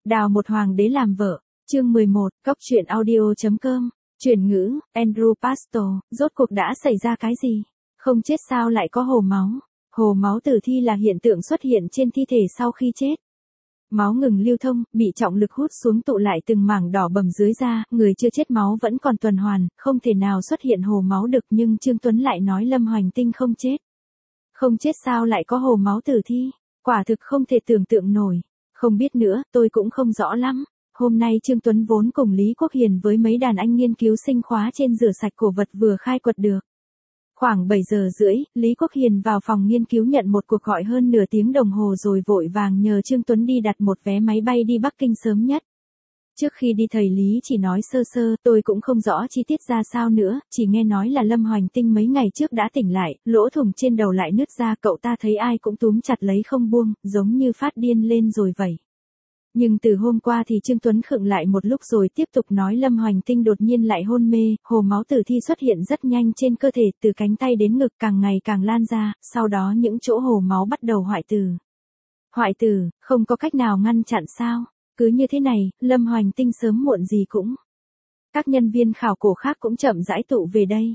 Đào một hoàng đế làm vợ, chương 11, cóc truyện audio.com, chuyển ngữ, Andrew Pastor, rốt cuộc đã xảy ra cái gì? Không chết sao lại có hồ máu? Hồ máu tử thi là hiện tượng xuất hiện trên thi thể sau khi chết. Máu ngừng lưu thông, bị trọng lực hút xuống tụ lại từng mảng đỏ bầm dưới da, người chưa chết máu vẫn còn tuần hoàn, không thể nào xuất hiện hồ máu được, nhưng Trương Tuấn lại nói Lâm Hoành Tinh không chết. Không chết sao lại có hồ máu tử thi? Quả thực không thể tưởng tượng nổi. Không biết nữa, tôi cũng không rõ lắm. Hôm nay Trương Tuấn vốn cùng Lý Quốc Hiền với mấy đàn anh nghiên cứu sinh khóa trên rửa sạch cổ vật vừa khai quật được. Khoảng 7 giờ rưỡi, Lý Quốc Hiền vào phòng nghiên cứu nhận một cuộc gọi hơn nửa tiếng đồng hồ rồi vội vàng nhờ Trương Tuấn đi đặt một vé máy bay đi Bắc Kinh sớm nhất. Trước khi đi thầy Lý chỉ nói sơ sơ, tôi cũng không rõ chi tiết ra sao nữa, chỉ nghe nói là Lâm Hoành Tinh mấy ngày trước đã tỉnh lại, lỗ thủng trên đầu lại nứt ra, cậu ta thấy ai cũng túm chặt lấy không buông, giống như phát điên lên rồi vậy. Nhưng từ hôm qua thì Trương Tuấn khựng lại một lúc rồi tiếp tục nói Lâm Hoành Tinh đột nhiên lại hôn mê, hồ máu tử thi xuất hiện rất nhanh trên cơ thể, từ cánh tay đến ngực càng ngày càng lan ra, sau đó những chỗ hồ máu bắt đầu hoại tử. Hoại tử, không có cách nào ngăn chặn sao? Cứ như thế này, Lâm Hoành Tinh sớm muộn gì cũng. Các nhân viên khảo cổ khác cũng chậm rãi tụ về đây.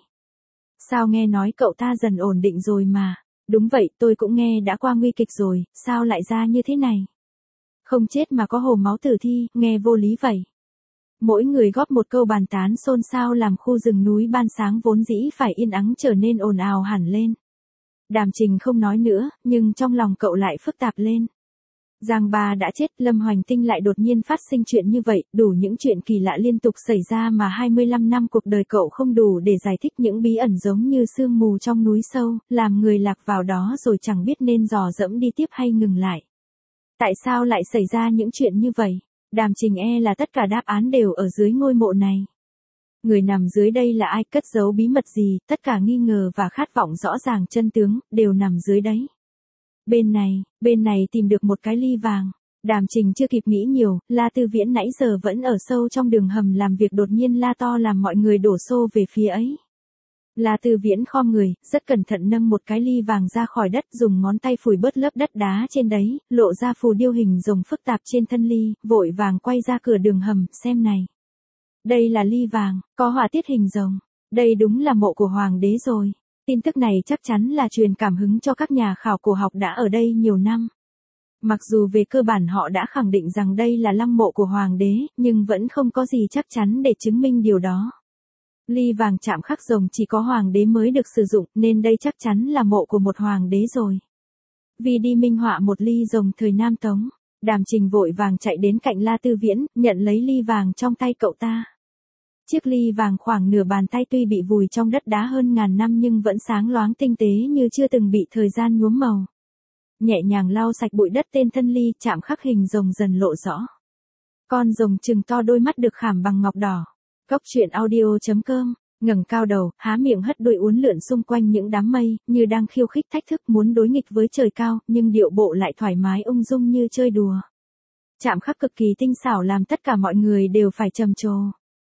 Sao nghe nói cậu ta dần ổn định rồi mà? Đúng vậy, tôi cũng nghe đã qua nguy kịch rồi, sao lại ra như thế này? Không chết mà có hồ máu tử thi, nghe vô lý vậy. Mỗi người góp một câu bàn tán xôn xao làm khu rừng núi ban sáng vốn dĩ phải yên ắng trở nên ồn ào hẳn lên. Đàm Trình không nói nữa, nhưng trong lòng cậu lại phức tạp lên. Giang Ba đã chết, Lâm Hoành Tinh lại đột nhiên phát sinh chuyện như vậy, đủ những chuyện kỳ lạ liên tục xảy ra mà 25 năm cuộc đời cậu không đủ để giải thích, những bí ẩn giống như sương mù trong núi sâu, làm người lạc vào đó rồi chẳng biết nên dò dẫm đi tiếp hay ngừng lại. Tại sao lại xảy ra những chuyện như vậy? Đàm Trình là tất cả đáp án đều ở dưới ngôi mộ này. Người nằm dưới đây là ai, cất giấu bí mật gì, tất cả nghi ngờ và khát vọng rõ ràng chân tướng, đều nằm dưới đấy. Bên này tìm được một cái ly vàng. Đàm Trình chưa kịp nghĩ nhiều, La Tư Viễn nãy giờ vẫn ở sâu trong đường hầm làm việc đột nhiên la to làm mọi người đổ xô về phía ấy. La Tư Viễn khom người, rất cẩn thận nâng một cái ly vàng ra khỏi đất, dùng ngón tay phủi bớt lớp đất đá trên đấy, lộ ra phù điêu hình rồng phức tạp trên thân ly, vội vàng quay ra cửa đường hầm, xem này. Đây là ly vàng, có họa tiết hình rồng. Đây đúng là mộ của hoàng đế rồi. Tin tức này chắc chắn là truyền cảm hứng cho các nhà khảo cổ học đã ở đây nhiều năm. Mặc dù về cơ bản họ đã khẳng định rằng đây là lăng mộ của hoàng đế, nhưng vẫn không có gì chắc chắn để chứng minh điều đó. Ly vàng chạm khắc rồng chỉ có hoàng đế mới được sử dụng, nên đây chắc chắn là mộ của một hoàng đế rồi. Vì đi minh họa một ly rồng thời Nam Tống, Đàm Trình vội vàng chạy đến cạnh La Tư Viễn, nhận lấy ly vàng trong tay cậu ta. Chiếc ly vàng khoảng nửa bàn tay tuy bị vùi trong đất đá hơn ngàn năm nhưng vẫn sáng loáng tinh tế như chưa từng bị thời gian nhuốm màu. Nhẹ nhàng lau sạch bụi đất tên thân ly, chạm khắc hình rồng dần lộ rõ. Con rồng trừng to đôi mắt được khảm bằng ngọc đỏ. Cóc truyện audio.com, ngẩng cao đầu, há miệng hất đuôi uốn lượn xung quanh những đám mây, như đang khiêu khích thách thức muốn đối nghịch với trời cao, nhưng điệu bộ lại thoải mái ung dung như chơi đùa. Chạm khắc cực kỳ tinh xảo làm tất cả mọi người đều phải trầm trồ.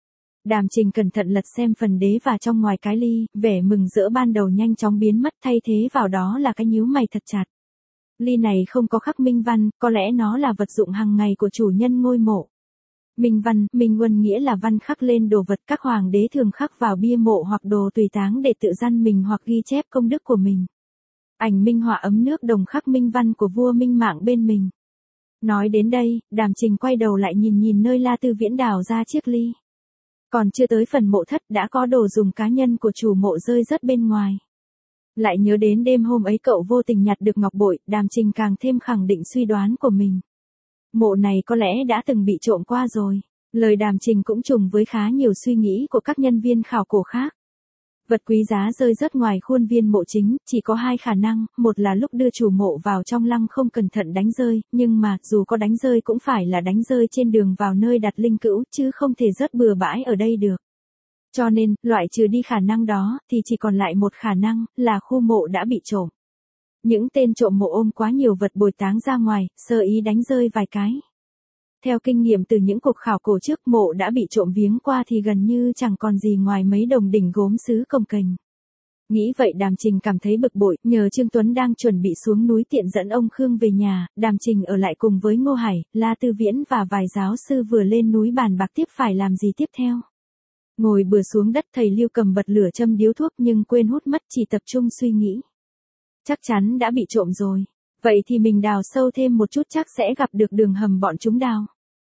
Đàm Trình cẩn thận lật xem phần đế và trong ngoài cái ly, vẻ mừng rỡ ban đầu nhanh chóng biến mất, thay thế vào đó là cái nhíu mày thật chặt. Ly này không có khắc minh văn, có lẽ nó là vật dụng hàng ngày của chủ nhân ngôi mộ. Minh văn, minh huân nghĩa là văn khắc lên đồ vật, các hoàng đế thường khắc vào bia mộ hoặc đồ tùy táng để tự răn mình hoặc ghi chép công đức của mình. Ảnh minh họa ấm nước đồng khắc minh văn của vua Minh Mạng bên mình. Nói đến đây, Đàm Trình quay đầu lại nhìn nơi La Tư Viễn đào ra chiếc ly. Còn chưa tới phần mộ thất đã có đồ dùng cá nhân của chủ mộ rơi rớt bên ngoài. Lại nhớ đến đêm hôm ấy cậu vô tình nhặt được ngọc bội, Đàm Trình càng thêm khẳng định suy đoán của mình. Mộ này có lẽ đã từng bị trộm qua rồi. Lời Đàm Trình cũng trùng với khá nhiều suy nghĩ của các nhân viên khảo cổ khác. Vật quý giá rơi rớt ngoài khuôn viên mộ chính, chỉ có hai khả năng, một là lúc đưa chủ mộ vào trong lăng không cẩn thận đánh rơi, nhưng mà, dù có đánh rơi cũng phải là đánh rơi trên đường vào nơi đặt linh cữu, chứ không thể rớt bừa bãi ở đây được. Cho nên, loại trừ đi khả năng đó, thì chỉ còn lại một khả năng, là khu mộ đã bị trộm. Những tên trộm mộ ôm quá nhiều vật bồi táng ra ngoài, sơ ý đánh rơi vài cái. Theo kinh nghiệm từ những cuộc khảo cổ trước, mộ đã bị trộm viếng qua thì gần như chẳng còn gì ngoài mấy đồng đỉnh gốm sứ cồng kềnh. Nghĩ vậy Đàm Trình cảm thấy bực bội, nhờ Trương Tuấn đang chuẩn bị xuống núi tiện dẫn ông Khương về nhà, Đàm Trình ở lại cùng với Ngô Hải, La Tư Viễn và vài giáo sư vừa lên núi bàn bạc tiếp phải làm gì tiếp theo. Ngồi bừa xuống đất thầy Lưu cầm bật lửa châm điếu thuốc nhưng quên hút mất, chỉ tập trung suy nghĩ. Chắc chắn đã bị trộm rồi. Vậy thì mình đào sâu thêm một chút chắc sẽ gặp được đường hầm bọn chúng đào.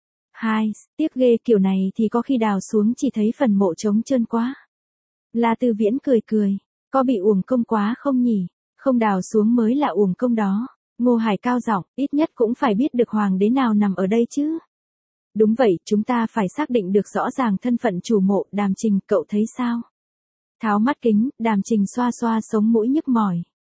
Tiếc ghê, kiểu này thì có khi đào xuống chỉ thấy phần mộ trống trơn quá. La Tư Viễn cười cười. Có bị uổng công quá không nhỉ? Không đào xuống mới là uổng công đó. Ngô Hải cao giọng, ít nhất cũng phải biết được hoàng đế nào nằm ở đây chứ. Đúng vậy, chúng ta phải xác định được rõ ràng thân phận chủ mộ. Đàm Trình, cậu thấy sao? Tháo mắt kính, Đàm Trình xoa xoa sống mũi nhức mỏi.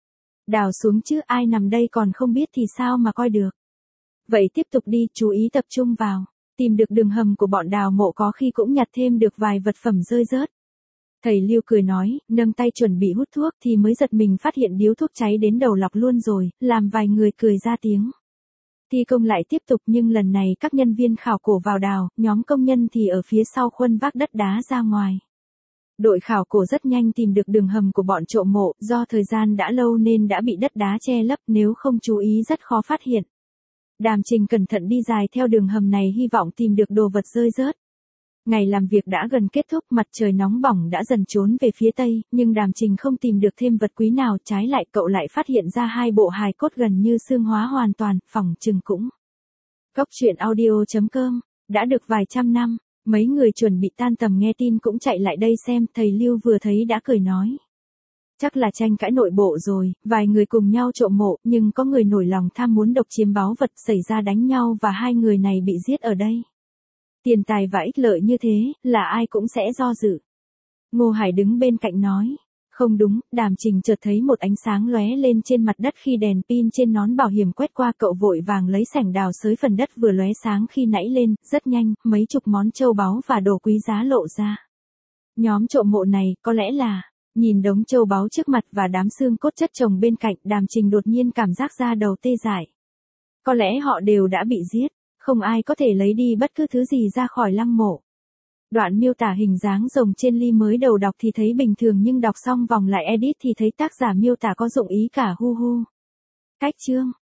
Đào xuống chứ, ai nằm đây còn không biết thì sao mà coi được. Vậy tiếp tục đi, chú ý tập trung vào. Tìm được đường hầm của bọn đào mộ có khi cũng nhặt thêm được vài vật phẩm rơi rớt. Thầy Lưu cười nói, nâng tay chuẩn bị hút thuốc thì mới giật mình phát hiện điếu thuốc cháy đến đầu lọc luôn rồi, làm vài người cười ra tiếng. Thi công lại tiếp tục nhưng lần này các nhân viên khảo cổ vào đào, nhóm công nhân thì ở phía sau khuân vác đất đá ra ngoài. Đội khảo cổ rất nhanh tìm được đường hầm của bọn trộm mộ, do thời gian đã lâu nên đã bị đất đá che lấp, nếu không chú ý rất khó phát hiện. Đàm Trình cẩn thận đi dài theo đường hầm này hy vọng tìm được đồ vật rơi rớt. Ngày làm việc đã gần kết thúc, mặt trời nóng bỏng đã dần trốn về phía tây, nhưng Đàm Trình không tìm được thêm vật quý nào, trái lại cậu lại phát hiện ra hai bộ hài cốt gần như xương hóa hoàn toàn, phỏng chừng cũng. Cốc truyện audio.com, đã được vài trăm năm, mấy người chuẩn bị tan tầm nghe tin cũng chạy lại đây xem, thầy Lưu vừa thấy đã cười nói. Chắc là tranh cãi nội bộ rồi, vài người cùng nhau trộm mộ, nhưng có người nổi lòng tham muốn độc chiếm báu vật, xảy ra đánh nhau và hai người này bị giết ở đây. Tiền tài và ích lợi như thế, là ai cũng sẽ do dự. Ngô Hải đứng bên cạnh nói. Không đúng, Đàm Trình chợt thấy một ánh sáng lóe lên trên mặt đất khi đèn pin trên nón bảo hiểm quét qua, cậu vội vàng lấy sẻng đào xới phần đất vừa lóe sáng khi nãy lên, rất nhanh, mấy chục món châu báu và đồ quý giá lộ ra. Nhóm trộm mộ này, có lẽ là, nhìn đống châu báu trước mặt và đám xương cốt chất chồng bên cạnh, Đàm Trình đột nhiên cảm giác da đầu tê dại. Có lẽ họ đều đã bị giết. Không ai có thể lấy đi bất cứ thứ gì ra khỏi lăng mộ. Đoạn miêu tả hình dáng rồng trên ly mới đầu đọc thì thấy bình thường nhưng đọc xong vòng lại edit thì thấy tác giả miêu tả có dụng ý cả hu hu. Cách chương